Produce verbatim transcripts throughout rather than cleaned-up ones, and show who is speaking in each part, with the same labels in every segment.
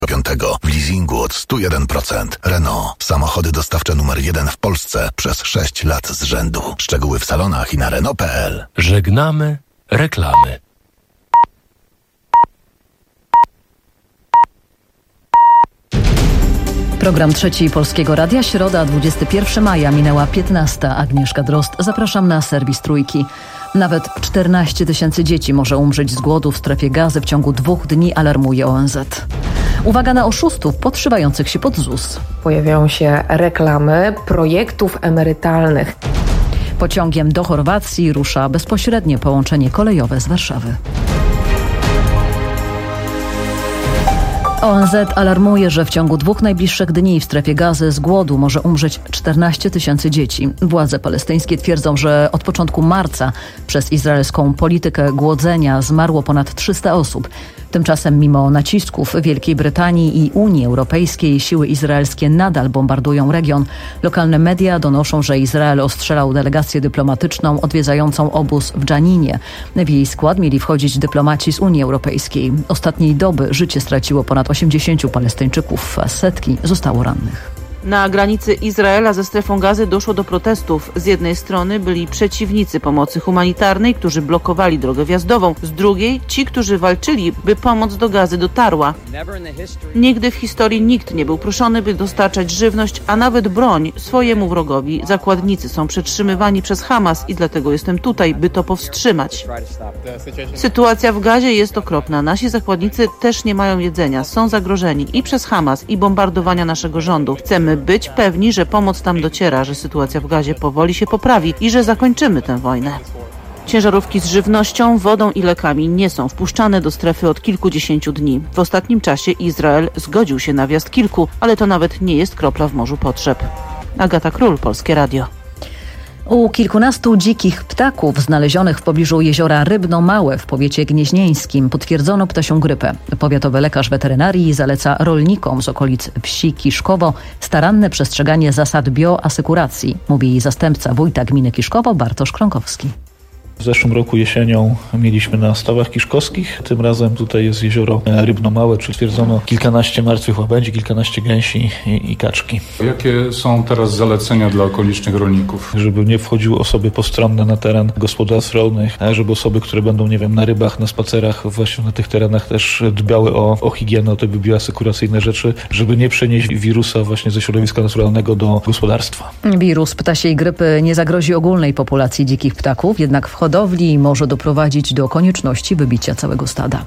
Speaker 1: piątego w leasingu od sto jeden procent. Renault. Samochody dostawcze numer jeden w Polsce przez sześć lat z rzędu. Szczegóły w salonach i na Renault kropka pe el.
Speaker 2: Żegnamy reklamy.
Speaker 3: Program Trzeci Polskiego Radia, środa, dwudziestego pierwszego maja, minęła piętnasta. Agnieszka Drozd, zapraszam na serwis Trójki. Nawet czternaście tysięcy dzieci może umrzeć z głodu w strefie Gazy w ciągu dwóch dni, alarmuje O N Z. Uwaga na oszustów podszywających się pod Z U S.
Speaker 4: Pojawiają się reklamy projektów emerytalnych.
Speaker 3: Pociągiem do Chorwacji rusza bezpośrednie połączenie kolejowe z Warszawy. O N Z alarmuje, że w ciągu dwóch najbliższych dni w strefie Gazy z głodu może umrzeć czternaście tysięcy dzieci. Władze palestyńskie twierdzą, że od początku marca przez izraelską politykę głodzenia zmarło ponad trzysta osób. Tymczasem mimo nacisków Wielkiej Brytanii i Unii Europejskiej siły izraelskie nadal bombardują region. Lokalne media donoszą, że Izrael ostrzelał delegację dyplomatyczną odwiedzającą obóz w Dżaninie. W jej skład mieli wchodzić dyplomaci z Unii Europejskiej. Ostatniej doby życie straciło ponad osiemdziesięciu Palestyńczyków, a setki zostało rannych.
Speaker 5: Na granicy Izraela ze strefą Gazy doszło do protestów. Z jednej strony byli przeciwnicy pomocy humanitarnej, którzy blokowali drogę wjazdową. Z drugiej ci, którzy walczyli, by pomoc do Gazy dotarła. Nigdy w historii nikt nie był proszony, by dostarczać żywność, a nawet broń swojemu wrogowi. Zakładnicy są przetrzymywani przez Hamas i dlatego jestem tutaj, by to powstrzymać. Sytuacja w Gazie jest okropna. Nasi zakładnicy też nie mają jedzenia. Są zagrożeni i przez Hamas, i bombardowania naszego rządu. Chcemy być pewni, że pomoc tam dociera, że sytuacja w Gazie powoli się poprawi i że zakończymy tę wojnę. Ciężarówki z żywnością, wodą i lekami nie są wpuszczane do strefy od kilkudziesięciu dni. W ostatnim czasie Izrael zgodził się na wjazd kilku, ale to nawet nie jest kropla w morzu potrzeb. Agata Król, Polskie Radio.
Speaker 3: U kilkunastu dzikich ptaków znalezionych w pobliżu jeziora Rybno-Małe w powiecie gnieźnieńskim potwierdzono ptasią grypę. Powiatowy lekarz weterynarii zaleca rolnikom z okolic wsi Kiszkowo staranne przestrzeganie zasad bioasekuracji, mówi jej zastępca wójta gminy Kiszkowo Bartosz Krąkowski.
Speaker 6: W zeszłym roku jesienią mieliśmy na stawach kiszkowskich. Tym razem tutaj jest jezioro Rybno-Małe, czyli stwierdzono kilkanaście martwych łabędzi, kilkanaście gęsi i, i kaczki.
Speaker 7: Jakie są teraz zalecenia dla okolicznych rolników?
Speaker 6: Żeby nie wchodziły osoby postronne na teren gospodarstw rolnych, żeby osoby, które będą, nie wiem, na rybach, na spacerach, właśnie na tych terenach też dbały o, o higienę, o te bioasekuracyjne rzeczy, żeby nie przenieść wirusa właśnie ze środowiska naturalnego do gospodarstwa.
Speaker 3: Wirus ptasiej grypy nie zagrozi ogólnej populacji dzikich ptaków, jednak w hodowli może doprowadzić do konieczności wybicia całego stada.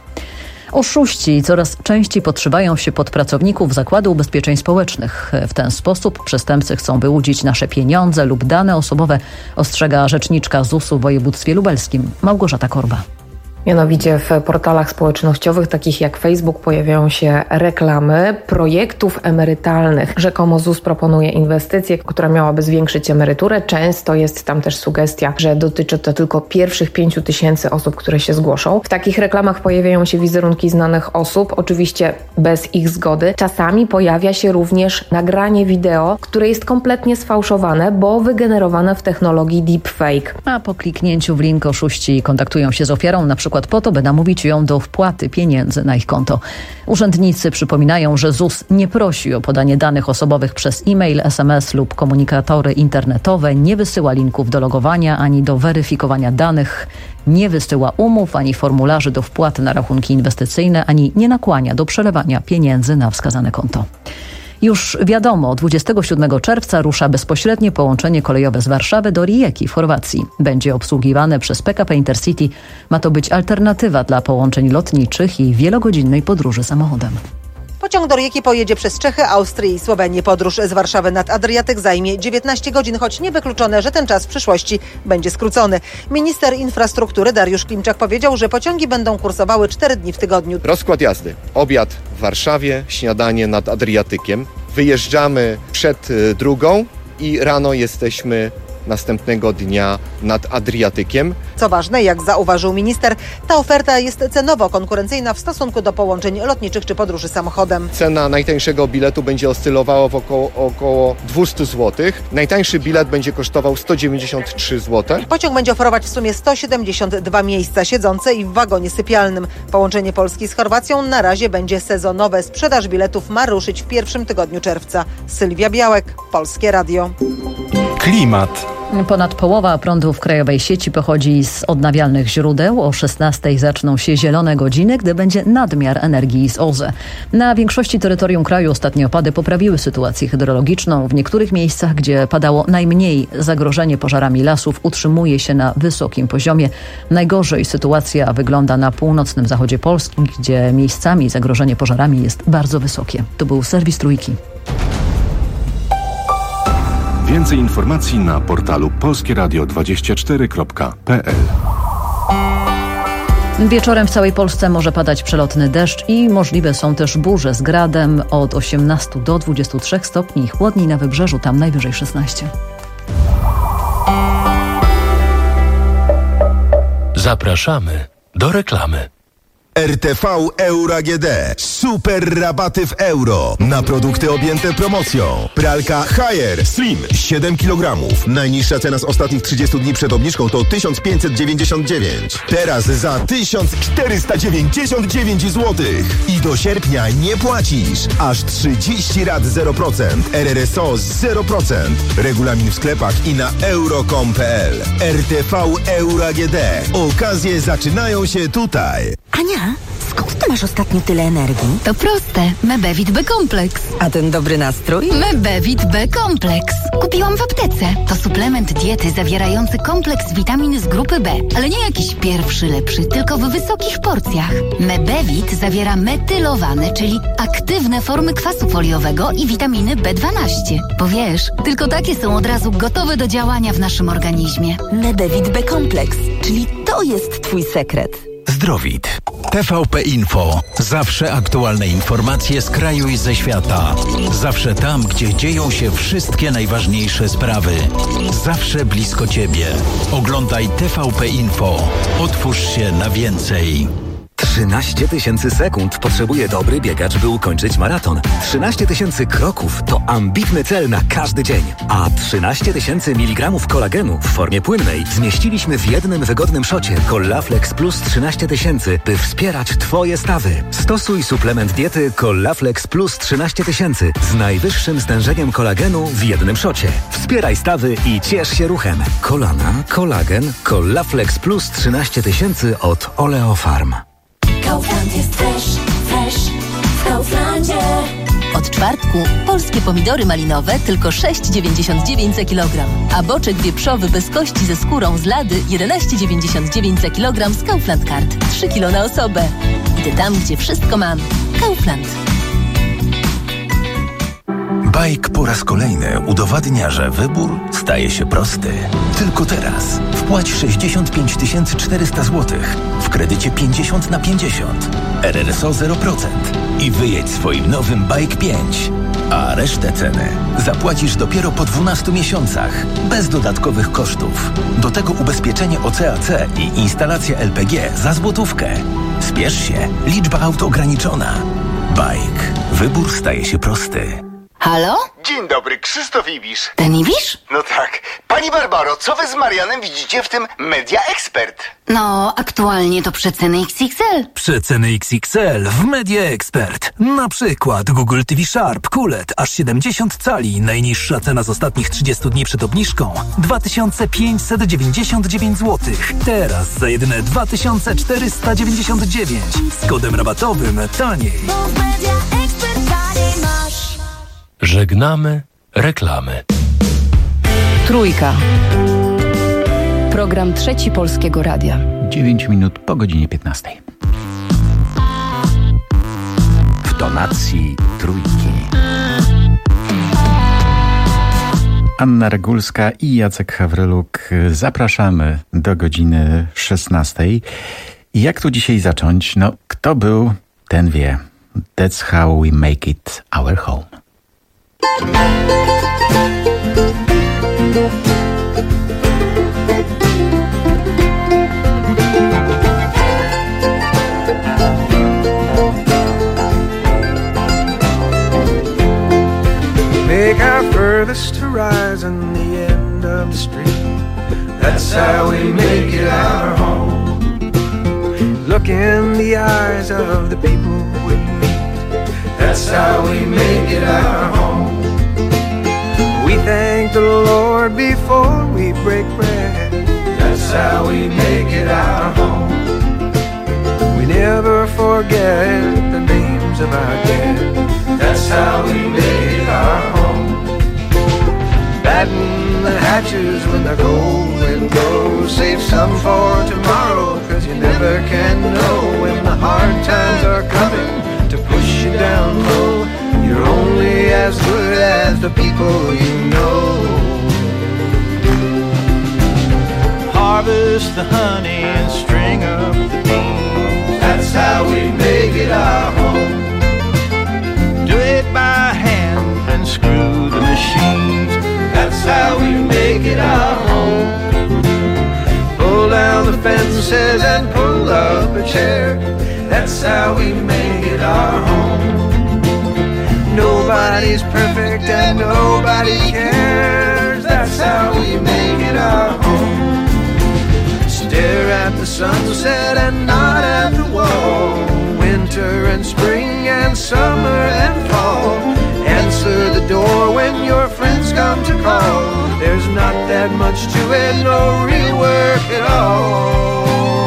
Speaker 3: Oszuści coraz częściej podszywają się pod pracowników Zakładu Ubezpieczeń Społecznych. W ten sposób przestępcy chcą wyłudzić nasze pieniądze lub dane osobowe, ostrzega rzeczniczka Z U S-u w województwie lubelskim Małgorzata Korba.
Speaker 4: Mianowicie w portalach społecznościowych takich jak Facebook pojawiają się reklamy projektów emerytalnych. Rzekomo Z U S proponuje inwestycję, która miałaby zwiększyć emeryturę. Często jest tam też sugestia, że dotyczy to tylko pierwszych pięciu tysięcy osób, które się zgłoszą. W takich reklamach pojawiają się wizerunki znanych osób, oczywiście bez ich zgody. Czasami pojawia się również nagranie wideo, które jest kompletnie sfałszowane, bo wygenerowane w technologii deepfake.
Speaker 3: A po kliknięciu w link oszuści kontaktują się z ofiarą, na przykład po to, by namówić ją do wpłaty pieniędzy na ich konto. Urzędnicy przypominają, że Z U S nie prosi o podanie danych osobowych przez e-mail, es em es lub komunikatory internetowe, nie wysyła linków do logowania ani do weryfikowania danych, nie wysyła umów ani formularzy do wpłaty na rachunki inwestycyjne, ani nie nakłania do przelewania pieniędzy na wskazane konto. Już wiadomo, dwudziestego siódmego czerwca rusza bezpośrednie połączenie kolejowe z Warszawy do Rijeki w Chorwacji. Będzie obsługiwane przez P K P Intercity. Ma to być alternatywa dla połączeń lotniczych i wielogodzinnej podróży samochodem.
Speaker 8: Pociąg do Rijeki pojedzie przez Czechy, Austrię i Słowenię. Podróż z Warszawy nad Adriatyk zajmie dziewiętnaście godzin, choć niewykluczone, że ten czas w przyszłości będzie skrócony. Minister infrastruktury Dariusz Klimczak powiedział, że pociągi będą kursowały cztery dni w tygodniu.
Speaker 9: Rozkład jazdy. Obiad w Warszawie, śniadanie nad Adriatykiem. Wyjeżdżamy przed drugą i rano jesteśmy następnego dnia nad Adriatykiem.
Speaker 8: Co ważne, jak zauważył minister, ta oferta jest cenowo konkurencyjna w stosunku do połączeń lotniczych czy podróży samochodem.
Speaker 9: Cena najtańszego biletu będzie oscylowała w około, około dwieście złotych. Najtańszy bilet będzie kosztował sto dziewięćdziesiąt trzy złote.
Speaker 8: Pociąg będzie oferować w sumie sto siedemdziesiąt dwa miejsca siedzące i w wagonie sypialnym. Połączenie Polski z Chorwacją na razie będzie sezonowe. Sprzedaż biletów ma ruszyć w pierwszym tygodniu czerwca. Sylwia Białek, Polskie Radio.
Speaker 2: Klimat.
Speaker 3: Ponad połowa prądu w krajowej sieci pochodzi z odnawialnych źródeł. O szesnastej zaczną się zielone godziny, gdy będzie nadmiar energii z O Z E. Na większości terytorium kraju ostatnie opady poprawiły sytuację hydrologiczną. W niektórych miejscach, gdzie padało najmniej, zagrożenie pożarami lasów utrzymuje się na wysokim poziomie. Najgorzej sytuacja wygląda na północnym zachodzie Polski, gdzie miejscami zagrożenie pożarami jest bardzo wysokie. To był serwis Trójki.
Speaker 10: Więcej informacji na portalu polskie radio dwadzieścia cztery kropka p l.
Speaker 3: Wieczorem w całej Polsce może padać przelotny deszcz i możliwe są też burze z gradem od osiemnastu do dwudziestu trzech stopni. Chłodniej na wybrzeżu, tam najwyżej szesnaście.
Speaker 2: Zapraszamy do reklamy.
Speaker 11: R T V Euro A G D. Super rabaty w euro na produkty objęte promocją. Pralka Haier Slim siedem kilogramów. Najniższa cena z ostatnich trzydziestu dni przed obniżką to tysiąc pięćset dziewięćdziesiąt dziewięć. Teraz za tysiąc czterysta dziewięćdziesiąt dziewięć złotych. I do sierpnia nie płacisz. Aż trzydzieści rat zero procent. R R S O zero procent. Regulamin w sklepach i na euro kropka com kropka p l. R T V Euro A G D. Okazje zaczynają się tutaj.
Speaker 12: Ania, skąd ty masz ostatnio tyle energii?
Speaker 13: To proste. Mebevit B-kompleks.
Speaker 12: A ten dobry nastrój?
Speaker 13: Mebevit B-kompleks. Kupiłam w aptece. To suplement diety zawierający kompleks witamin z grupy B. Ale nie jakiś pierwszy lepszy, tylko w wysokich porcjach. Mebevit zawiera metylowane, czyli aktywne formy kwasu foliowego i witaminy B dwanaście. Bo wiesz, tylko takie są od razu gotowe do działania w naszym organizmie.
Speaker 12: Mebevit B-kompleks, czyli to jest twój sekret.
Speaker 14: Zdrowit. T V P Info. Zawsze aktualne informacje z kraju i ze świata. Zawsze tam, gdzie dzieją się wszystkie najważniejsze sprawy. Zawsze blisko Ciebie. Oglądaj T V P Info. Otwórz się na więcej.
Speaker 15: trzynaście tysięcy sekund potrzebuje dobry biegacz, by ukończyć maraton. trzynaście tysięcy kroków to ambitny cel na każdy dzień. A trzynaście tysięcy miligramów kolagenu w formie płynnej zmieściliśmy w jednym wygodnym szocie Collaflex Plus trzynaście tysięcy, by wspierać Twoje stawy. Stosuj suplement diety Collaflex Plus trzynaście tysięcy z najwyższym stężeniem kolagenu w jednym szocie. Wspieraj stawy i ciesz się ruchem. Kolana, kolagen, Collaflex Plus trzynaście tysięcy od Oleofarm.
Speaker 16: Kaufland jest fresh, fresh w Kauflandzie.
Speaker 13: Od czwartku polskie pomidory malinowe tylko sześć dziewięćdziesiąt dziewięć za kilogram, a boczek wieprzowy bez kości ze skórą z lady jedenaście dziewięćdziesiąt dziewięć za kilogram z Kaufland Card. trzy kilo na osobę. Idę tam, gdzie wszystko mam. Kaufland.
Speaker 14: Bajk po raz kolejny udowadnia, że wybór staje się prosty. Tylko teraz wpłać sześćdziesiąt pięć tysięcy czterysta złotych w kredycie pięćdziesiąt na pięćdziesiąt. R R S O zero procent i wyjedź swoim nowym Bike pięć. A resztę ceny zapłacisz dopiero po dwunastu miesiącach, bez dodatkowych kosztów. Do tego ubezpieczenie O C A C i instalacja L P G za złotówkę. Spiesz się, liczba aut ograniczona. Bike. Wybór staje się prosty.
Speaker 13: Halo?
Speaker 17: Dzień dobry, Krzysztof Ibisz.
Speaker 13: Ten Ibisz?
Speaker 17: No tak. Pani Barbaro, co wy z Marianem widzicie w tym Media Expert?
Speaker 13: No, aktualnie to przeceny X X L.
Speaker 18: Przeceny X X L w Media Expert. Na przykład Google T V Sharp Q L E D aż siedemdziesiąt cali. Najniższa cena z ostatnich trzydziestu dni przed obniżką dwa tysiące pięćset dziewięćdziesiąt dziewięć złotych. Teraz za jedyne dwa tysiące czterysta dziewięćdziesiąt dziewięć. Z kodem rabatowym taniej.
Speaker 16: Bo w Media Expert taniej masz.
Speaker 2: Żegnamy reklamy.
Speaker 19: Trójka. Program Trzeci Polskiego Radia.
Speaker 20: dziewięć minut po godzinie piętnastej.
Speaker 15: W tonacji Trójki.
Speaker 20: Anna Regulska i Jacek Hawryluk. Zapraszamy do godziny szesnastej. I jak tu dzisiaj zacząć? No, kto był, ten wie. That's how we make it our home.
Speaker 21: take our furthest horizon, the end of the street. That's how we make it our home. Look in the eyes of the people we meet. That's how we make it our home. We thank the Lord before we break bread. That's how we make it our home. We never forget the names of our dead. That's how we make it our home. Batten the hatches when the cold wind blows. Save some for tomorrow, cause you never can know when the hard times are coming to push you down low. You're only as good as the people you know. Harvest the honey and string up the beans. That's how we make it our home. Do it by hand and screw the machines. That's how we make it our home. Pull down the fences and pull up a chair. That's how we make it our home. Nobody's perfect and nobody cares. That's how we make it our home. Stare at the sunset and nod at the wall. Winter and spring and summer and fall. Answer the door when your friends come to call. There's not that much to it, no real work at all.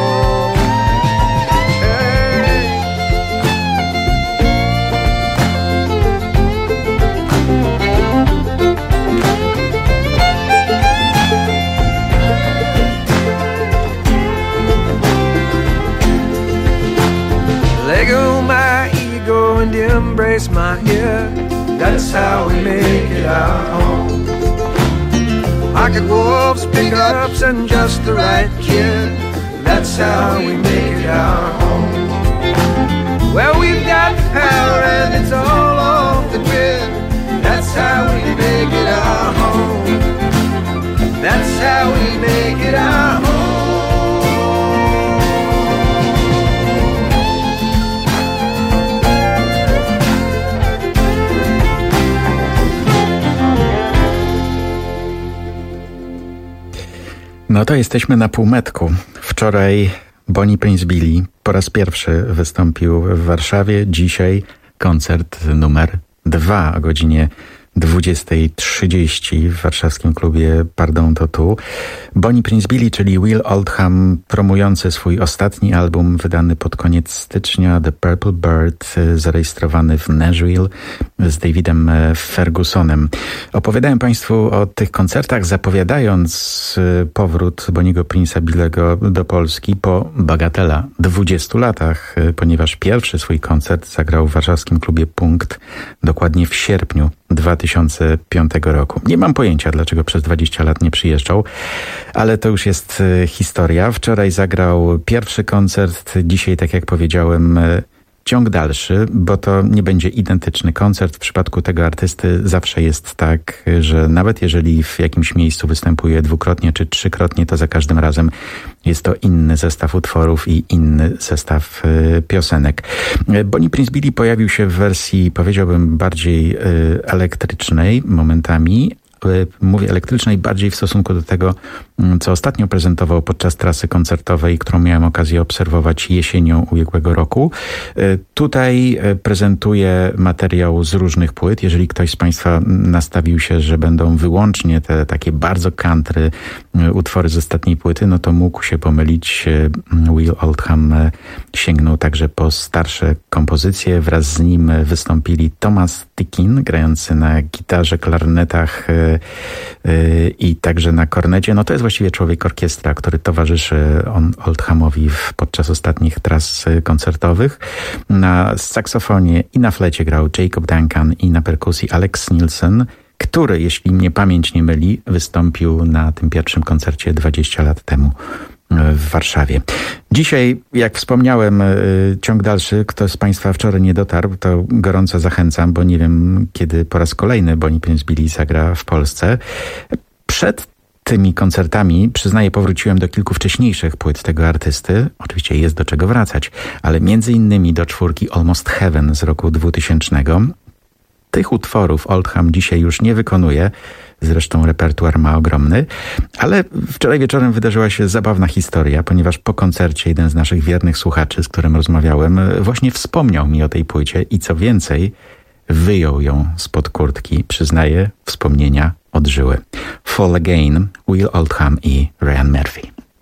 Speaker 21: Let go my ego and embrace my ear. That's how we make it our home. Pocket wolves, pickups, and just the right kid. That's how we make it our home. Well, we've got power and it's all off the grid. That's how we make it our home. That's how we make it our home.
Speaker 20: No to jesteśmy na półmetku. Wczoraj Bonnie Prince Billy po raz pierwszy wystąpił w Warszawie. Dzisiaj koncert numer dwa o godzinie dwudziestej trzydzieści w warszawskim klubie Pardon to tu. Bonnie Prince Billy, czyli Will Oldham, promujący swój ostatni album wydany pod koniec stycznia, The Purple Bird, zarejestrowany w Nashville z Davidem Fergusonem. Opowiadałem Państwu o tych koncertach, zapowiadając powrót Bonniego Prince'a Billego do Polski po bagatela dwudziestu latach, ponieważ pierwszy swój koncert zagrał w warszawskim klubie Punkt dokładnie w sierpniu dwa tysiące piątego roku. Nie mam pojęcia, dlaczego przez dwadzieścia lat nie przyjeżdżał, ale to już jest historia. Wczoraj zagrał pierwszy koncert, dzisiaj, tak jak powiedziałem, ciąg dalszy, bo to nie będzie identyczny koncert. W przypadku tego artysty zawsze jest tak, że nawet jeżeli w jakimś miejscu występuje dwukrotnie czy trzykrotnie, to za każdym razem jest to inny zestaw utworów i inny zestaw y, piosenek. Bonnie Prince Billy pojawił się w wersji, powiedziałbym, bardziej y, elektrycznej momentami. Mówię elektrycznej bardziej w stosunku do tego, co ostatnio prezentował podczas trasy koncertowej, którą miałem okazję obserwować jesienią ubiegłego roku. Tutaj prezentuje materiał z różnych płyt. Jeżeli ktoś z Państwa nastawił się, że będą wyłącznie te takie bardzo country utwory z ostatniej płyty, no to mógł się pomylić. Will Oldham sięgnął także po starsze kompozycje. Wraz z nim wystąpili Thomas Tikin, grający na gitarze, klarnetach i także na kornecie. No to jest właściwie człowiek orkiestra, który towarzyszy on Oldhamowi podczas ostatnich tras koncertowych. Na saksofonie i na flecie grał Jacob Duncan i na perkusji Alex Nilsson, który, jeśli mnie pamięć nie myli, wystąpił na tym pierwszym koncercie dwadzieścia lat temu w Warszawie. Dzisiaj, jak wspomniałem, ciąg dalszy. Kto z Państwa wczoraj nie dotarł, to gorąco zachęcam, bo nie wiem, kiedy po raz kolejny Bonnie Prince Billy zagra w Polsce. Przed tymi koncertami, przyznaję, powróciłem do kilku wcześniejszych płyt tego artysty. Oczywiście jest do czego wracać, ale między innymi do czwórki Almost Heaven z roku dwutysięcznego. Tych utworów Oldham dzisiaj już nie wykonuje, zresztą repertuar ma ogromny, ale wczoraj wieczorem wydarzyła się zabawna historia, ponieważ po koncercie jeden z naszych wiernych słuchaczy, z którym rozmawiałem, właśnie wspomniał mi o tej płycie i co więcej, wyjął ją spod kurtki. Przyznaję, wspomnienia odżyły. Fall Again, Will Oldham i Ryan Murphy.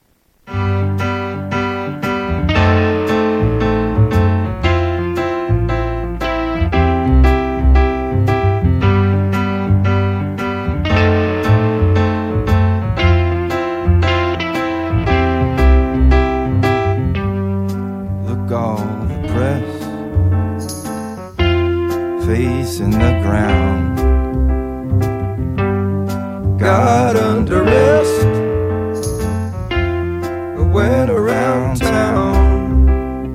Speaker 21: In the ground, got under rest, went around town,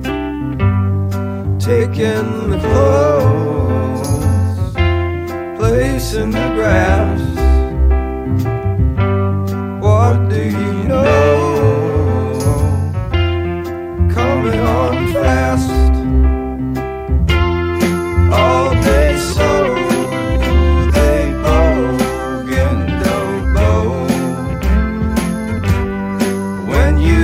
Speaker 21: taking the clothes, placing the grass. What do you know? Coming on fast. All day so they bogue and oboe. When you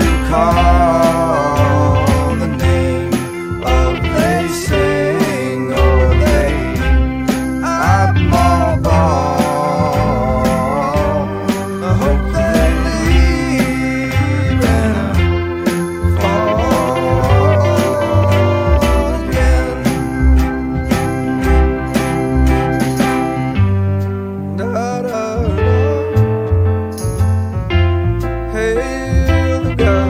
Speaker 21: call the name of they sing, oh they I'm all ball. I hope they leave and fall again. Hail the gun,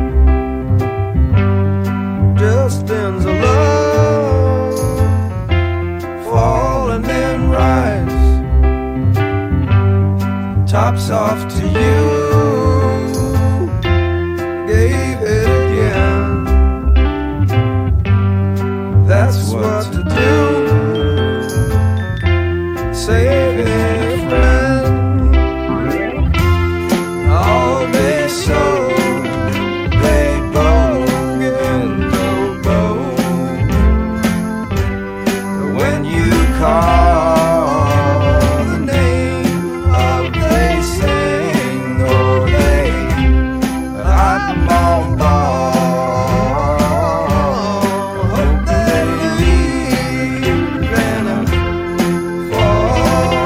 Speaker 21: just ends of love, fall and then rise, tops off to you, gave it again, that's what to do, save it friend. All day so they bogue and oboe. When you call the name of they sing, oh they I'm on ball. Hope they leave and fall.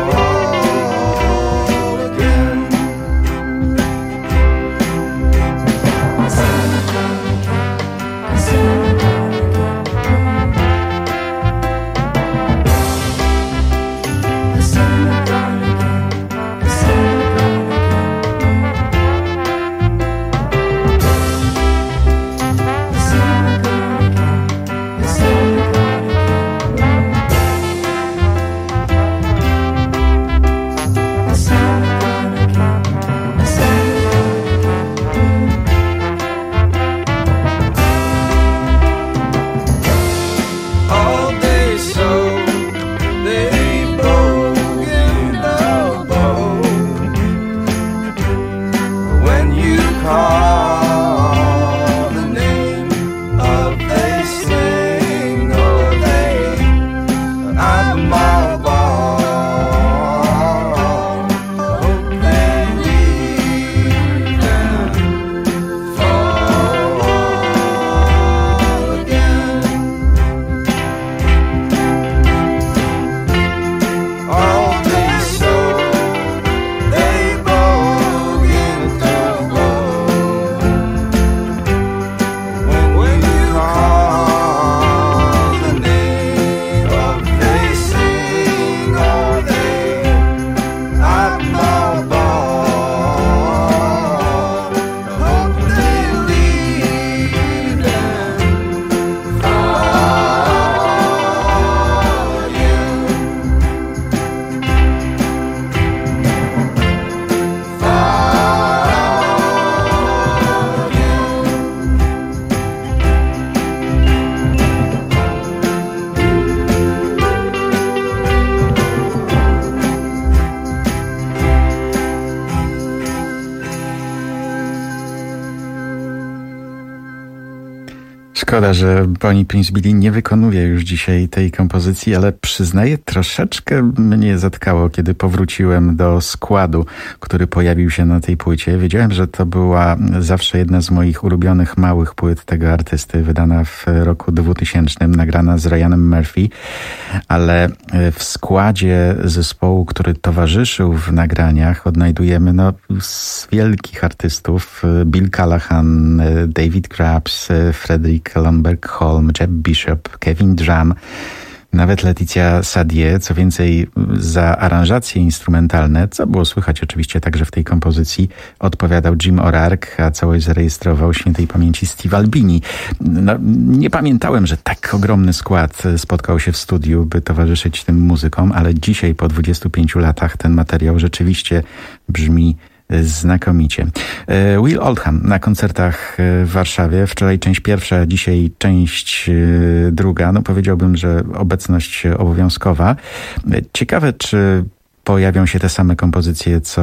Speaker 20: Szkoda, że pani Prince Billy nie wykonuje już dzisiaj tej kompozycji, ale przyznaję, troszeczkę mnie zatkało, kiedy powróciłem do składu, który pojawił się na tej płycie. Wiedziałem, że to była zawsze jedna z moich ulubionych małych płyt tego artysty, wydana w roku dwutysięcznym, nagrana z Ryanem Murphy, ale w składzie zespołu, który towarzyszył w nagraniach, odnajdujemy no, z wielkich artystów Bill Callahan, David Grubbs, Frederick Lomberg-Holm, Jeb Bishop, Kevin Drum, nawet Leticia Sadie. Co więcej, za aranżacje instrumentalne, co było słychać oczywiście także w tej kompozycji, odpowiadał Jim O'Rourke, a całość zarejestrował świętej pamięci Steve Albini. No, nie pamiętałem, że tak ogromny skład spotkał się w studiu, by towarzyszyć tym muzykom, ale dzisiaj po dwudziestu pięciu latach ten materiał rzeczywiście brzmi znakomicie. Will Oldham na koncertach w Warszawie. Wczoraj część pierwsza, dzisiaj część druga. No powiedziałbym, że obecność obowiązkowa. Ciekawe, czy pojawią się te same kompozycje co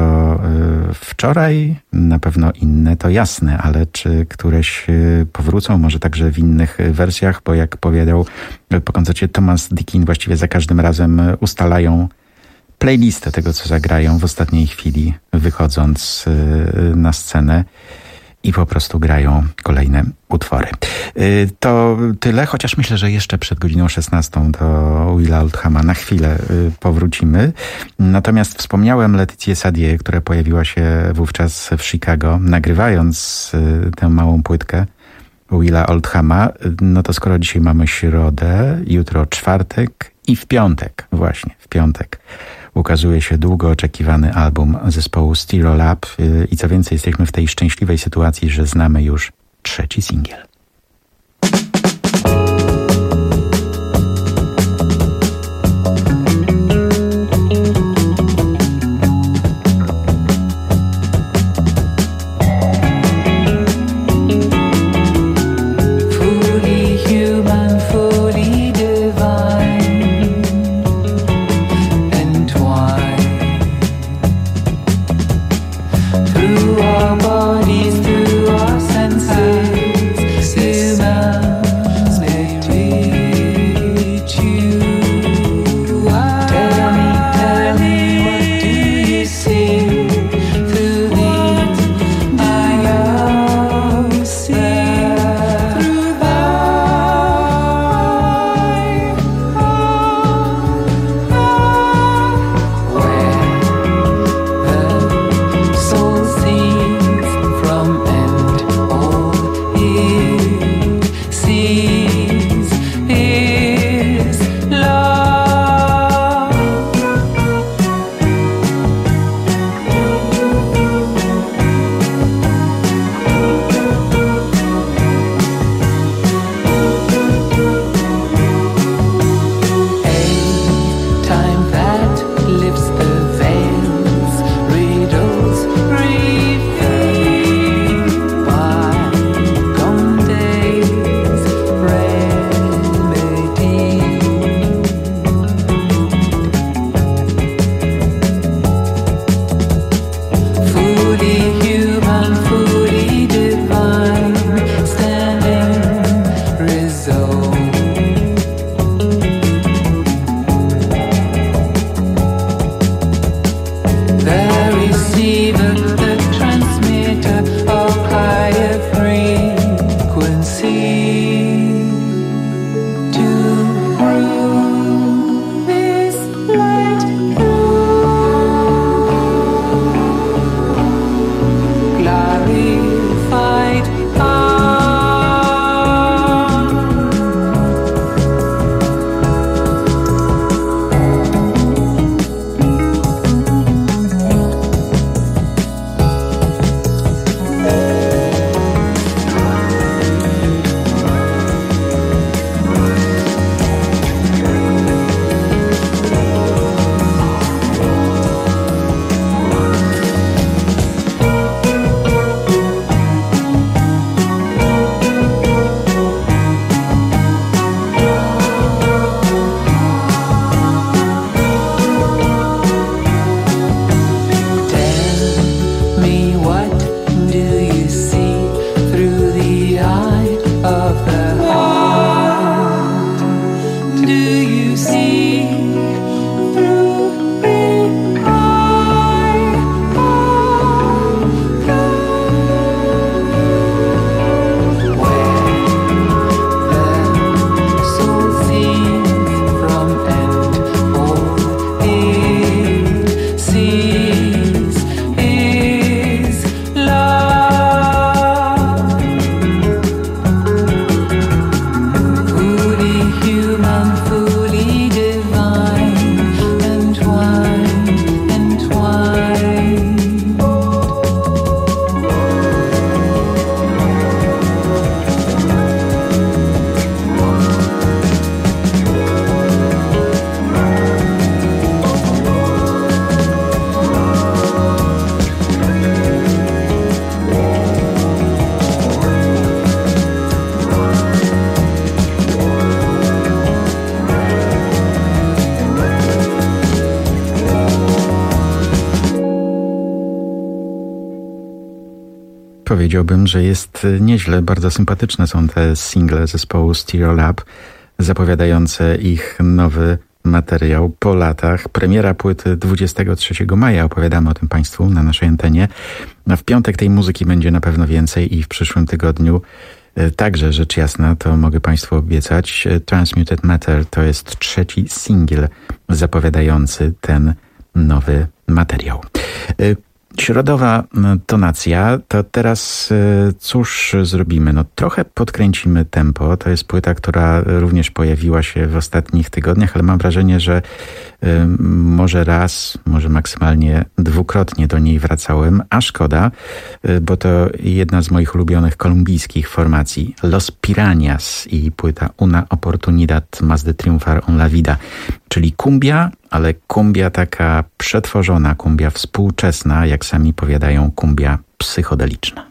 Speaker 20: wczoraj. Na pewno inne, to jasne, ale czy któreś powrócą, może także w innych wersjach, bo jak powiedział po koncercie Thomas Deakin, właściwie za każdym razem ustalają playlistę tego, co zagrają w ostatniej chwili, wychodząc na scenę i po prostu grają kolejne utwory. To tyle, chociaż myślę, że jeszcze przed godziną szesnastą do Willa Oldhama na chwilę powrócimy. Natomiast wspomniałem Letitię Sadie, która pojawiła się wówczas w Chicago, nagrywając tę małą płytkę Willa Oldhama. No to skoro dzisiaj mamy środę, jutro czwartek i w piątek, właśnie w piątek, ukazuje się długo oczekiwany album zespołu Stereolab i co więcej, jesteśmy w tej szczęśliwej sytuacji, że znamy już trzeci singiel.
Speaker 1: Through our bodies, through our senses,
Speaker 20: Powiedziałbym, że jest nieźle, bardzo sympatyczne są te single zespołu Stereolab, zapowiadające ich nowy materiał po latach. Premiera płyty dwudziestego trzeciego maja, opowiadamy o tym Państwu na naszej antenie. W piątek tej muzyki będzie na pewno więcej i w przyszłym tygodniu także, rzecz jasna, to mogę Państwu obiecać. Transmuted Matter to jest trzeci singiel zapowiadający ten nowy materiał. Środowa tonacja, to teraz cóż zrobimy? No trochę podkręcimy tempo. To jest płyta, która również pojawiła się w ostatnich tygodniach, ale mam wrażenie, że może raz, może maksymalnie dwukrotnie do niej wracałem, a szkoda, bo to jedna z moich ulubionych kolumbijskich formacji, Los Piranhas i płyta Una Oportunidad Más de Triunfar en la Vida, czyli kumbia, ale kumbia taka przetworzona, kumbia współczesna, jak sami powiadają, kumbia psychodeliczna.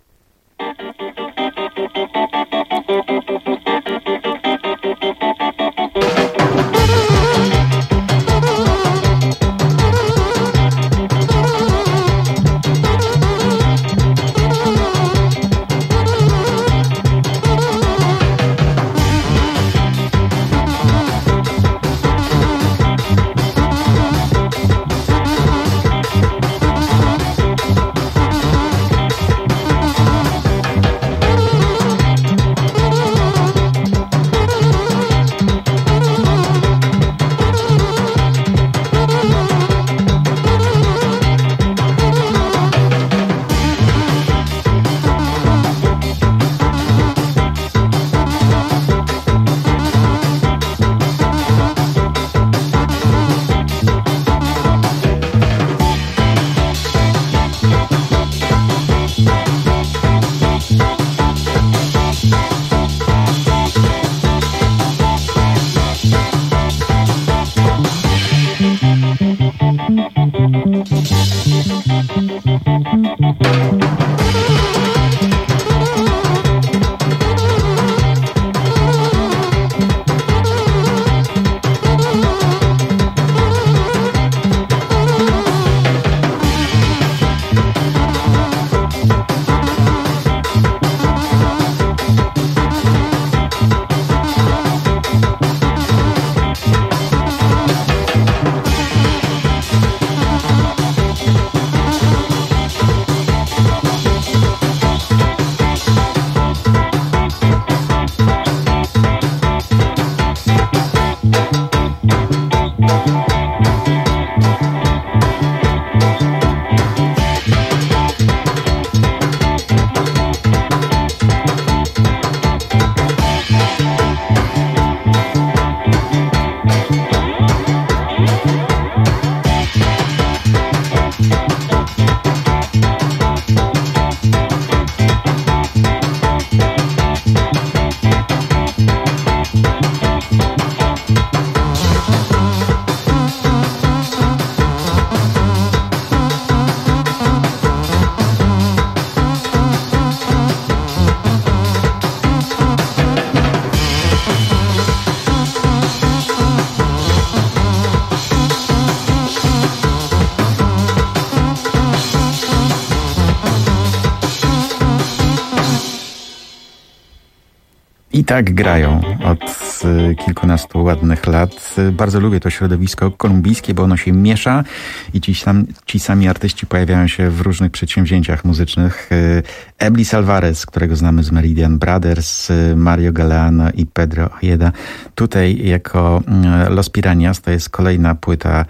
Speaker 20: I tak grają od kilkunastu ładnych lat. Bardzo lubię to środowisko kolumbijskie, bo ono się miesza i ci, sam, ci sami artyści pojawiają się w różnych przedsięwzięciach muzycznych. Eblis Alvarez, którego znamy z Meridian Brothers, Mario Galeano i Pedro Ojeda. Tutaj jako Los Piranhas to jest kolejna płyta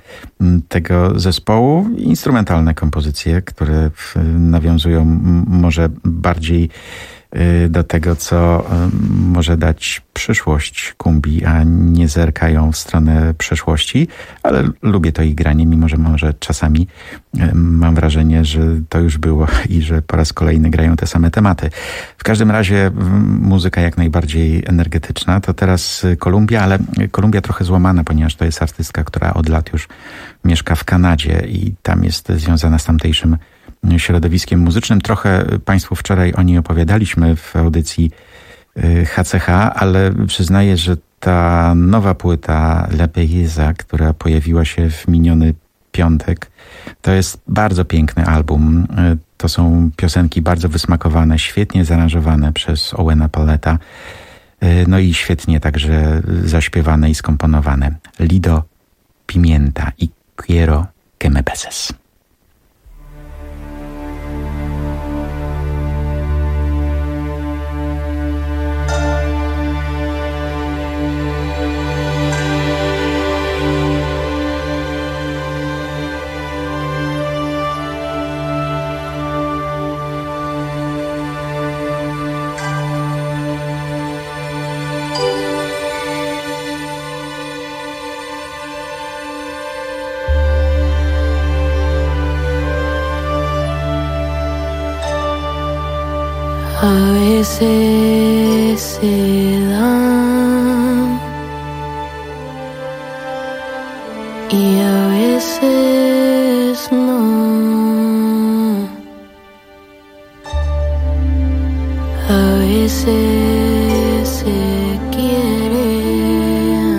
Speaker 20: tego zespołu. Instrumentalne kompozycje, które nawiązują może bardziej do tego, co może dać przyszłość kumbi, a nie zerkają w stronę przeszłości, ale lubię to ich granie, mimo że może czasami mam wrażenie, że to już było i że po raz kolejny grają te same tematy. W każdym razie muzyka jak najbardziej energetyczna. To teraz Kolumbia, ale Kolumbia trochę złamana, ponieważ to jest artystka, która od lat już mieszka w Kanadzie i tam jest związana z tamtejszym środowiskiem muzycznym. Trochę Państwu wczoraj o niej opowiadaliśmy w audycji H C H, ale przyznaję, że ta nowa płyta La Belleza, która pojawiła się w miniony piątek. To jest bardzo piękny album. To są piosenki bardzo wysmakowane, świetnie zaaranżowane przez Owena Pauletta. No i świetnie także zaśpiewane i skomponowane. Lido Pimienta i Quiero que me beses.
Speaker 1: A veces se dan y a veces no. A veces se quiere,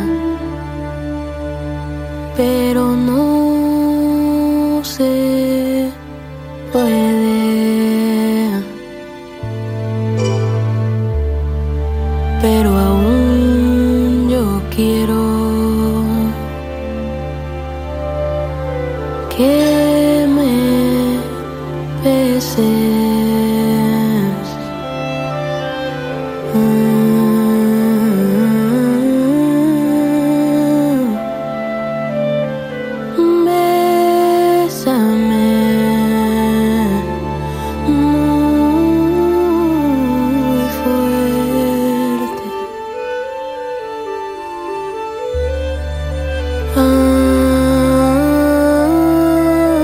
Speaker 1: pero no se puede. Pero aún yo quiero que me beses. Mm, bésame muy fuerte. Ah,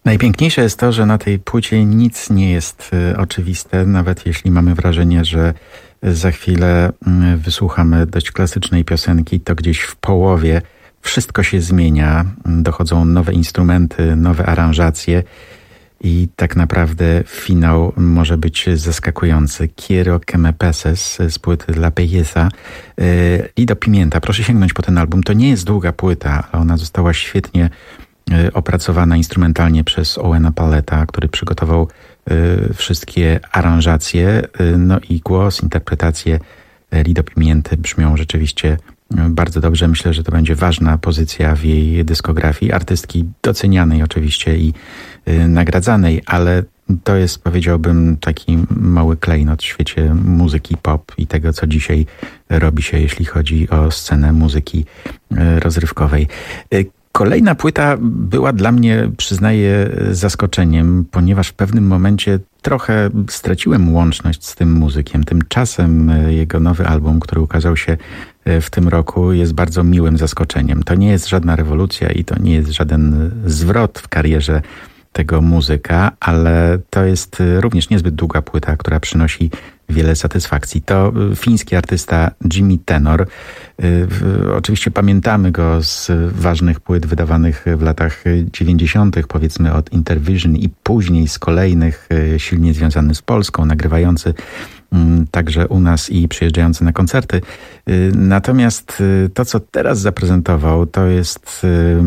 Speaker 20: Najpiękniejsze jest to, że na tej płycie nic nie jest oczywiste, nawet jeśli mamy wrażenie, że za chwilę wysłuchamy dość klasycznej piosenki, to gdzieś w połowie wszystko się zmienia, dochodzą nowe instrumenty, nowe aranżacje i tak naprawdę finał może być zaskakujący. Quiero que me peses z płyty La Belleza. Lido Pimienta, proszę sięgnąć po ten album. To nie jest długa płyta, ale ona została świetnie opracowana instrumentalnie przez Owena Paletta, który przygotował wszystkie aranżacje, no i głos, interpretacje Lido Pimienty brzmią rzeczywiście bardzo dobrze. Myślę, że to będzie ważna pozycja w jej dyskografii, artystki docenianej oczywiście i nagradzanej, ale to jest, powiedziałbym, taki mały klejnot w świecie muzyki pop i tego, co dzisiaj robi się, jeśli chodzi o scenę muzyki rozrywkowej. Kolejna płyta była dla mnie, przyznaję, zaskoczeniem, ponieważ w pewnym momencie trochę straciłem łączność z tym muzykiem. Tymczasem jego nowy album, który ukazał się w tym roku, jest bardzo miłym zaskoczeniem. To nie jest żadna rewolucja i to nie jest żaden zwrot w karierze tego muzyka, ale to jest również niezbyt długa płyta, która przynosi wiele satysfakcji. To fiński artysta Jimmy Tenor. Oczywiście pamiętamy go z ważnych płyt wydawanych w latach dziewięćdziesiątych, powiedzmy od Intervision i później z kolejnych, silnie związany z Polską, nagrywający także u nas i przyjeżdżający na koncerty. Natomiast to, co teraz zaprezentował, to jest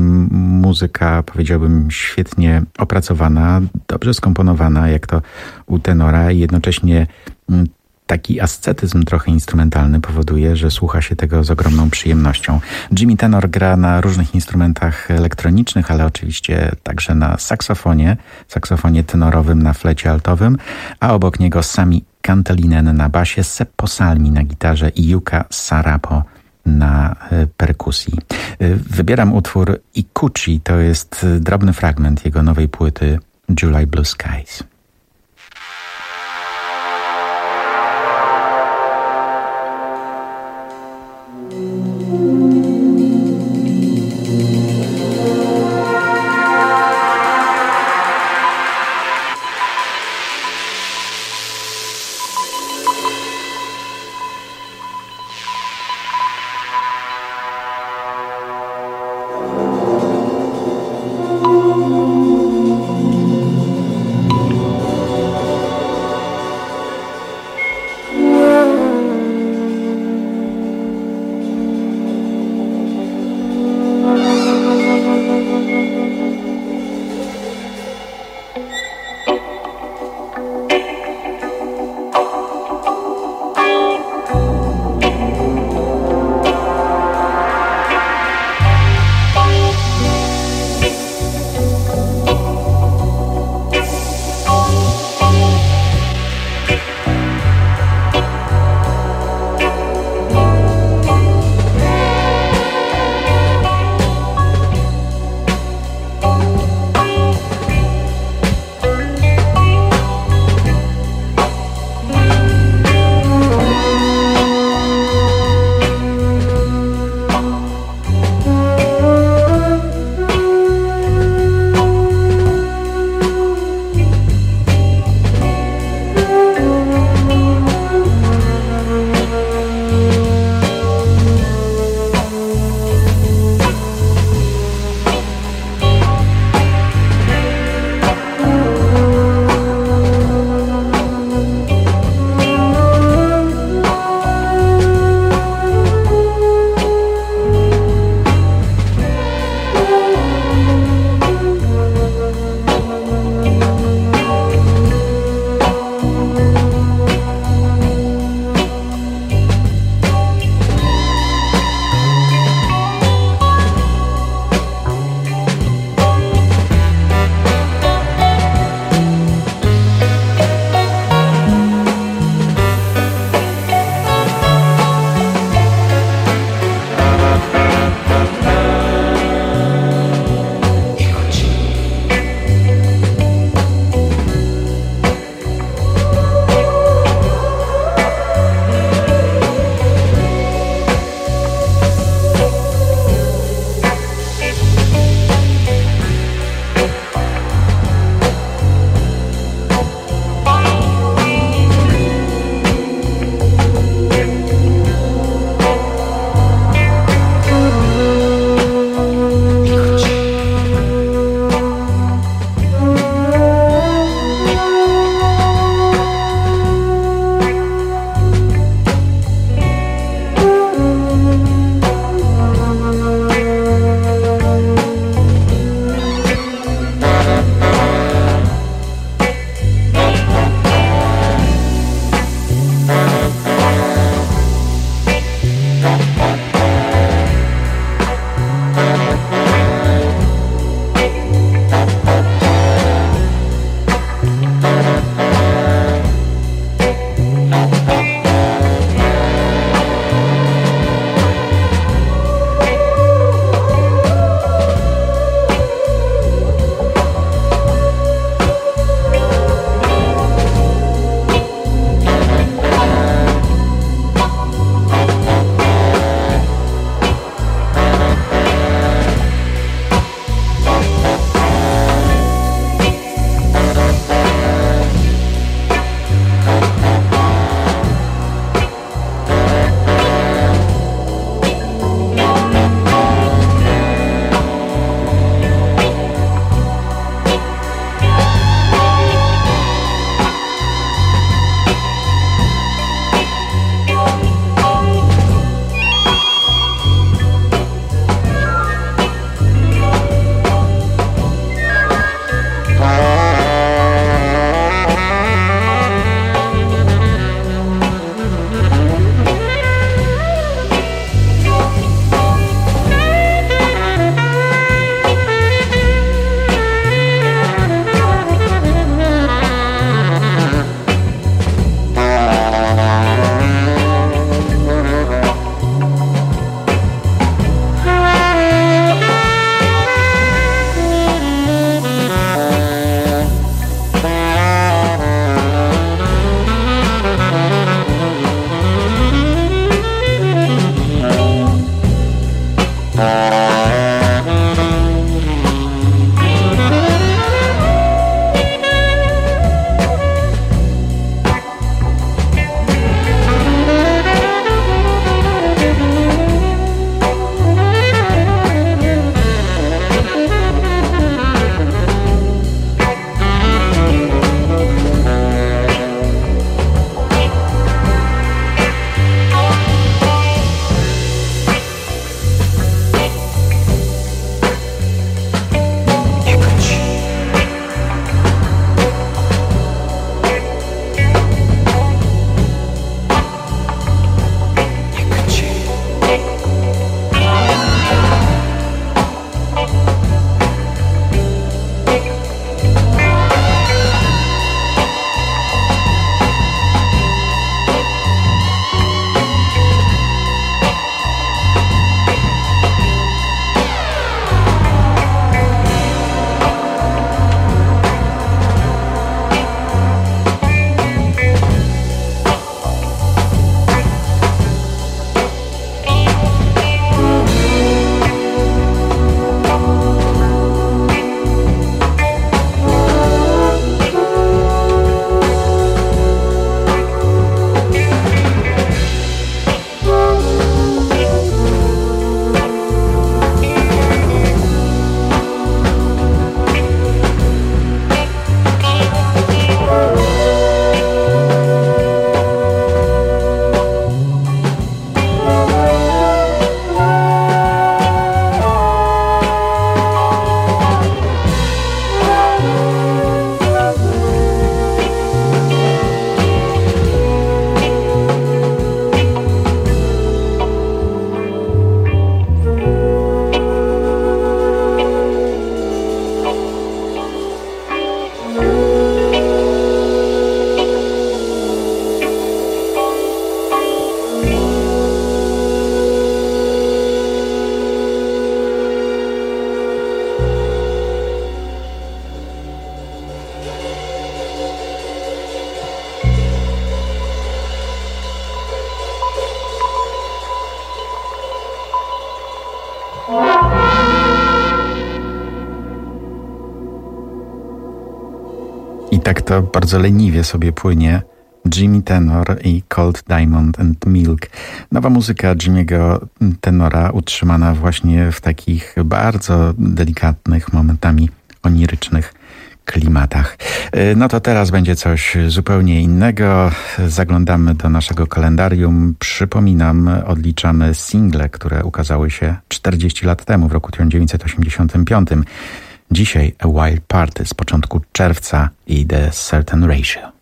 Speaker 20: muzyka, powiedziałbym, świetnie opracowana, dobrze skomponowana, jak to u tenora, i jednocześnie taki ascetyzm trochę instrumentalny powoduje, że słucha się tego z ogromną przyjemnością. Jimmy Tenor gra na różnych instrumentach elektronicznych, ale oczywiście także na saksofonie, saksofonie tenorowym, na flecie altowym, a obok niego Sami Kantelinen na basie, Seppo Salmi na gitarze i Jukka Sarapo na perkusji. Wybieram utwór Ikuchi, to jest drobny fragment jego nowej płyty July Blue Skies. I tak to bardzo leniwie sobie płynie Jimmy Tenor i Cold Diamond and Milk. Nowa muzyka Jimmy'ego Tenora utrzymana właśnie w takich bardzo delikatnych, momentami onirycznych klimatach. No to teraz będzie coś zupełnie innego. Zaglądamy do naszego kalendarium. Przypominam, odliczamy single, które ukazały się czterdzieści lat temu, w roku tysiąc dziewięćset osiemdziesiątym piątym. Dzisiaj A Wild Party z początku czerwca i The Certain Ratio.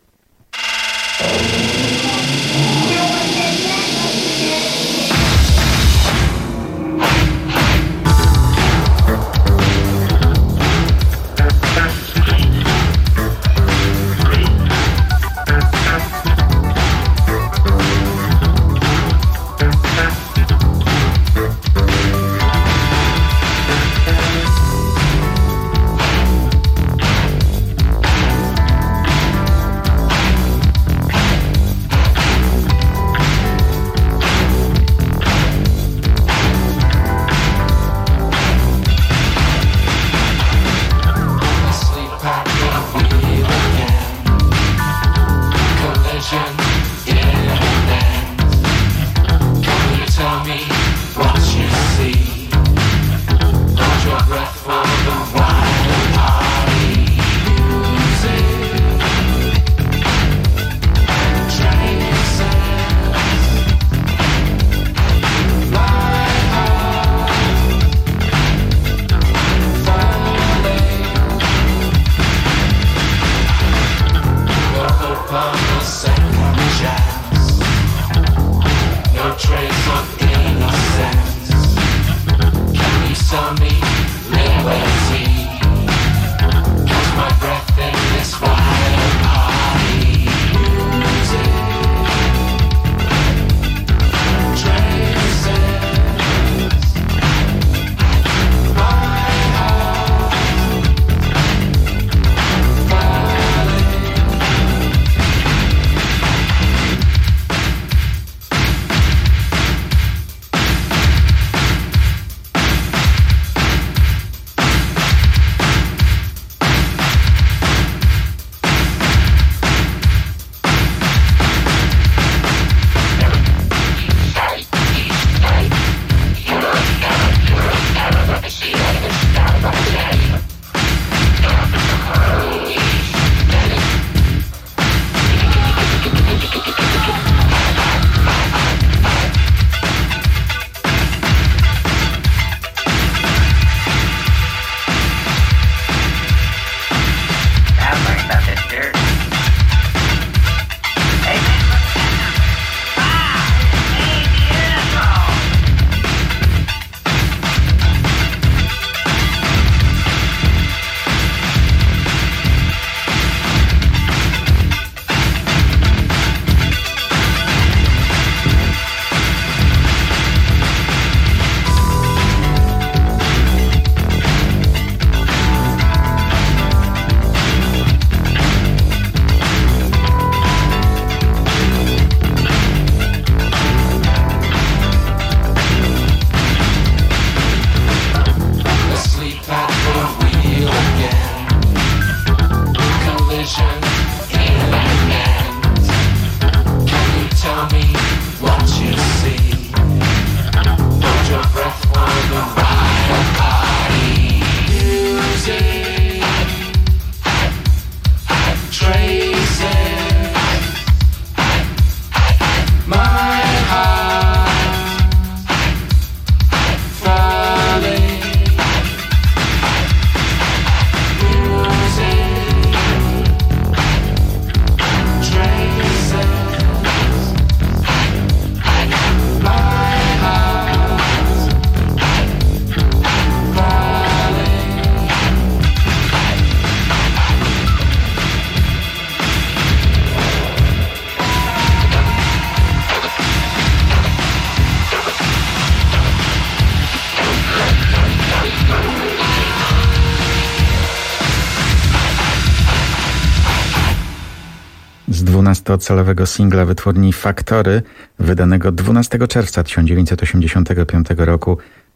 Speaker 20: z dwunastocalowego singla wytwórni Factory, wydanego dwunastego czerwca tysiąc dziewięćset osiemdziesiątego piątego roku.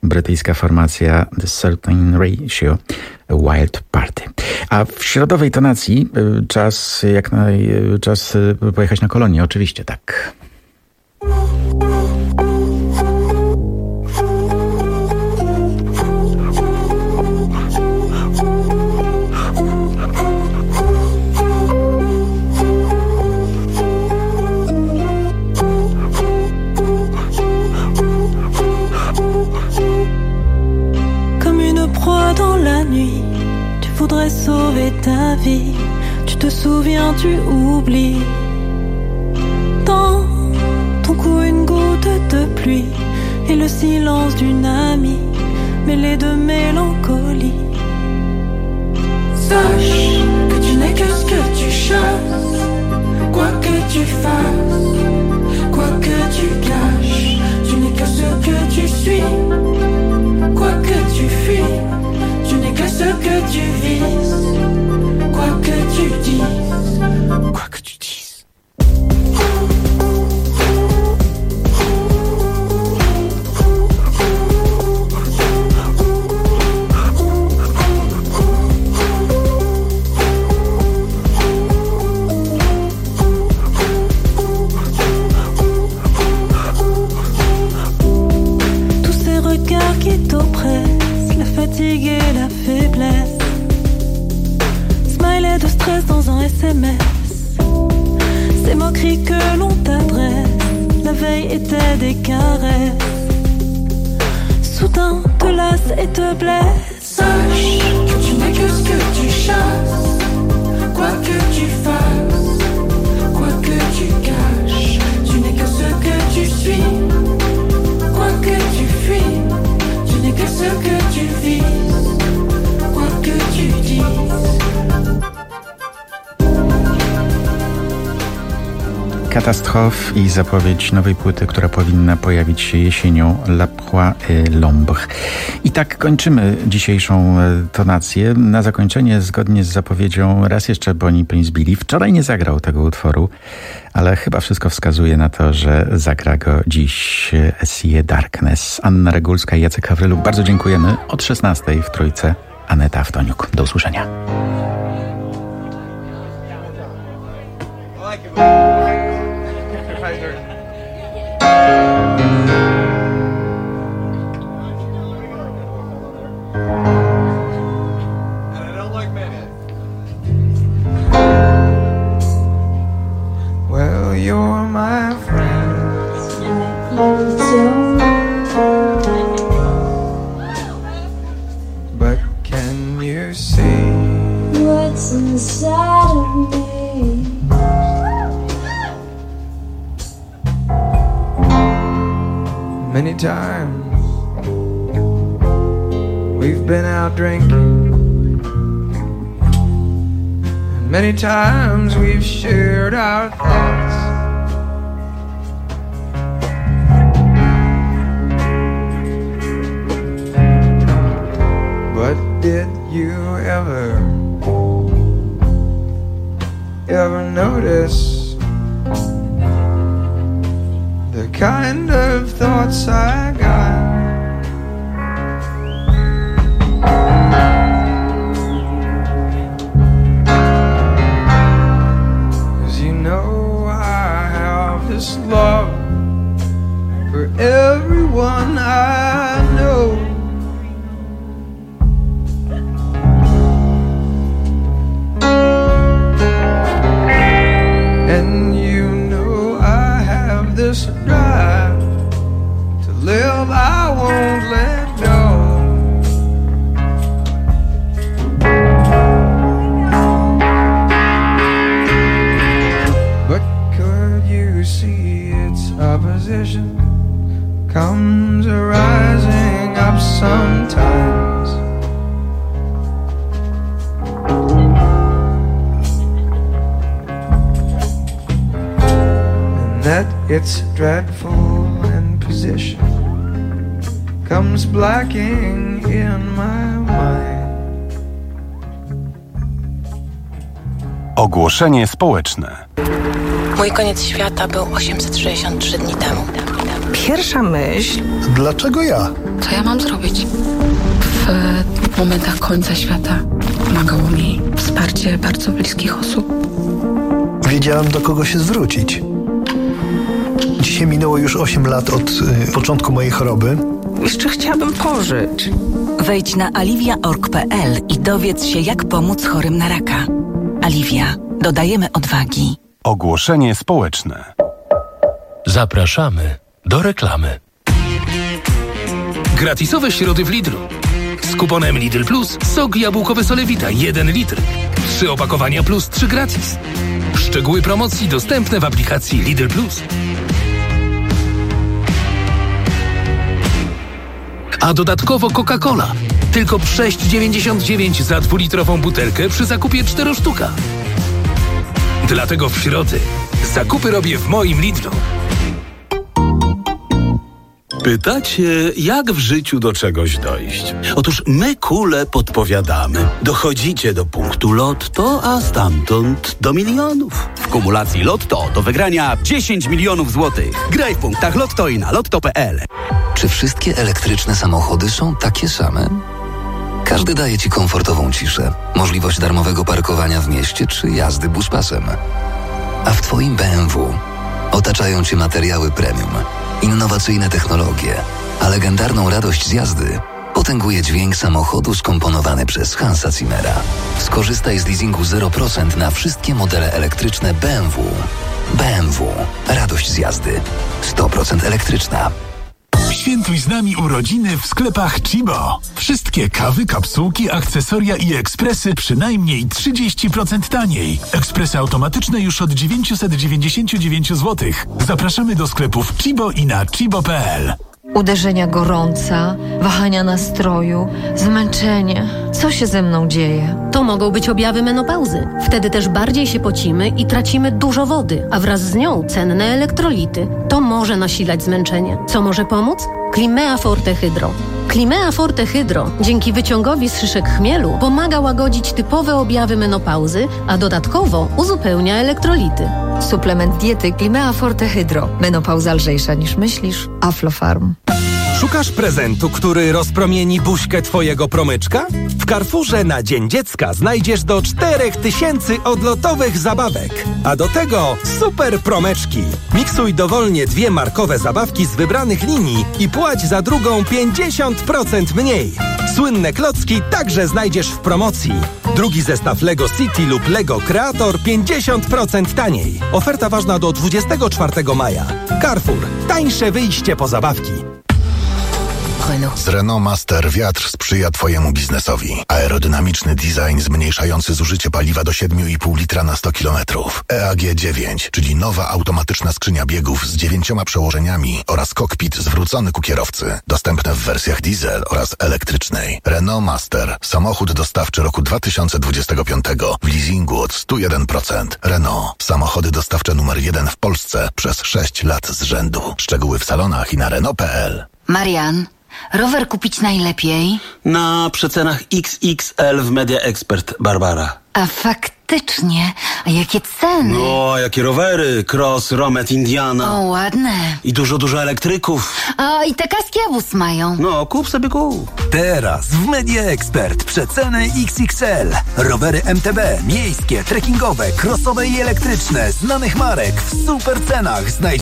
Speaker 20: brytyjska formacja The Certain Ratio, Wild Party. A w środowej tonacji czas jak naj, czas pojechać na kolonię, oczywiście tak.
Speaker 1: Tu voudrais sauver ta vie, tu te souviens, tu oublies. Dans ton cou une goutte de pluie et le silence d'une amie mêlé de mélancolie. Sache que tu n'es que ce que tu chasses, quoi que tu fasses, quoi que tu caches, tu n'es que ce que tu suis, quoi que tu fuis. Tu n'es que ce que tu vises, quoi que tu dises, quoi que tu dises. Tous ces regards qui t'oppressent, la fatigue et la faiblesse, smiley de stress dans un S M S, ces moqueries que l'on t'adresse, la veille étaient des caresses, soudain te lasse et te blesse. Sache que tu n'es que ce que tu chasses, quoi que tu fasses, quoi que tu caches, tu n'es que ce que tu suis, quoi que tu fuis. Tu n'es que ce que tu vises, quoi que tu dises.
Speaker 20: Katastrof i zapowiedź nowej płyty, która powinna pojawić się jesienią, La Proie et l'Ombre. I tak kończymy dzisiejszą tonację. Na zakończenie, zgodnie z zapowiedzią, raz jeszcze Bonnie Prince Billy. Wczoraj nie zagrał tego utworu, ale chyba wszystko wskazuje na to, że zagra go dziś Sie Darkness. Anna Regulska i Jacek Hawryluk. Bardzo dziękujemy. Od szesnastej w Trójce Aneta Awtoniuk. Do usłyszenia.
Speaker 21: Well, you're my friend, but can you see
Speaker 1: what's inside of me?
Speaker 21: Many times we've been out drinking, and many times we've shared our thoughts. But did you ever, ever notice the kind of thoughts I got? 'Cause you know I have this love for everyone I know. And you know I have this drive to live, I won't let go. But could you see its opposition comes arising up sometimes? That its dreadful imposition comes blacking in my mind.
Speaker 2: Ogłoszenie społeczne.
Speaker 5: Mój koniec świata był osiemset sześćdziesiąt trzy dni temu.
Speaker 22: Pierwsza myśl...
Speaker 23: Dlaczego ja?
Speaker 5: Co ja mam zrobić? W momentach końca świata pomagało mi wsparcie bardzo bliskich osób.
Speaker 22: Wiedziałam, do kogo się zwrócić. Dzisiaj minęło już osiem lat od y, początku mojej choroby.
Speaker 5: Jeszcze chciałabym pożyć.
Speaker 12: Wejdź na aliwia kropka org kropka pe el i dowiedz się, jak pomóc chorym na raka. Aliwia. Dodajemy odwagi.
Speaker 2: Ogłoszenie społeczne.
Speaker 23: Zapraszamy do reklamy. Gratisowe środy w Lidlu. Z kuponem Lidl Plus sok jabłkowy Solewita jeden litr. Trzy opakowania plus trzy gratis. Szczegóły promocji dostępne w aplikacji Lidl Plus. A dodatkowo Coca-Cola. Tylko sześć dziewięćdziesiąt dziewięć za dwulitrową butelkę przy zakupie czterech sztuka. Dlatego w środy zakupy robię w moim Lidlu.
Speaker 24: Pytacie, jak w życiu do czegoś dojść? Otóż my kule podpowiadamy. Dochodzicie do punktu Lotto, a stamtąd do milionów.
Speaker 25: W kumulacji Lotto do wygrania dziesięć milionów złotych. Graj w punktach Lotto i na lotto kropka pe el.
Speaker 26: Czy wszystkie elektryczne samochody są takie same? Każdy daje Ci komfortową ciszę, możliwość darmowego parkowania w mieście czy jazdy buspasem. A w Twoim B M W otaczają Cię materiały premium, innowacyjne technologie, a legendarną radość z jazdy potęguje dźwięk samochodu skomponowany przez Hansa Zimmera. Skorzystaj z leasingu zero procent na wszystkie modele elektryczne B M W. B M W. Radość z jazdy. sto procent elektryczna.
Speaker 27: Świętuj z nami urodziny w sklepach Chibo. Wszystkie kawy, kapsułki, akcesoria i ekspresy przynajmniej trzydzieści procent taniej. Ekspresy automatyczne już od dziewięćset dziewięćdziesiąt dziewięć złotych. Zapraszamy do sklepów Chibo i na chibo kropka pe el.
Speaker 28: Uderzenia gorąca, wahania nastroju, zmęczenie. Co się ze mną dzieje?
Speaker 29: To mogą być objawy menopauzy. Wtedy też bardziej się pocimy i tracimy dużo wody, a wraz z nią cenne elektrolity. To może nasilać zmęczenie. Co może pomóc? Climea Forte Hydro. Climea Forte Hydro dzięki wyciągowi z szyszek chmielu pomaga łagodzić typowe objawy menopauzy, a dodatkowo uzupełnia elektrolity.
Speaker 28: Suplement diety Climea Forte Hydro. Menopauza lżejsza niż myślisz. Aflofarm.
Speaker 30: Szukasz prezentu, który rozpromieni buźkę twojego promyczka? W Carrefourze na Dzień Dziecka znajdziesz do czterech tysięcy odlotowych zabawek. A do tego super promeczki. Miksuj dowolnie dwie markowe zabawki z wybranych linii i płać za drugą pięćdziesiąt procent mniej. Słynne klocki także znajdziesz w promocji. Drugi zestaw Lego City lub Lego Creator pięćdziesiąt procent taniej. Oferta ważna do dwudziestego czwartego maja. Carrefour. Tańsze wyjście po zabawki.
Speaker 31: Z Renault Master wiatr sprzyja Twojemu biznesowi. Aerodynamiczny design zmniejszający zużycie paliwa do siedem i pół litra na sto kilometrów. E A G dziewięć, czyli nowa automatyczna skrzynia biegów z dziewięcioma przełożeniami oraz kokpit zwrócony ku kierowcy. Dostępne w wersjach diesel oraz elektrycznej. Renault Master. Samochód dostawczy roku dwa tysiące dwudziestego piątego w leasingu od sto jeden procent. Renault. Samochody dostawcze numer jeden w Polsce przez sześć lat z rzędu. Szczegóły w salonach i na renault kropka pe el.
Speaker 13: Marian, rower kupić najlepiej?
Speaker 24: Na przecenach X X L w Media Expert, Barbara.
Speaker 13: A faktycznie, a jakie ceny?
Speaker 24: No, jakie rowery, Cross, Romet, Indiana.
Speaker 13: O, ładne.
Speaker 24: I dużo, dużo elektryków.
Speaker 13: A i te kaski Abus mają.
Speaker 24: No, kup sobie kup.
Speaker 18: Teraz w Media Expert przeceny X X L. Rowery M T B, miejskie, trekkingowe, crossowe i elektryczne, znanych marek w super cenach znajdziesz.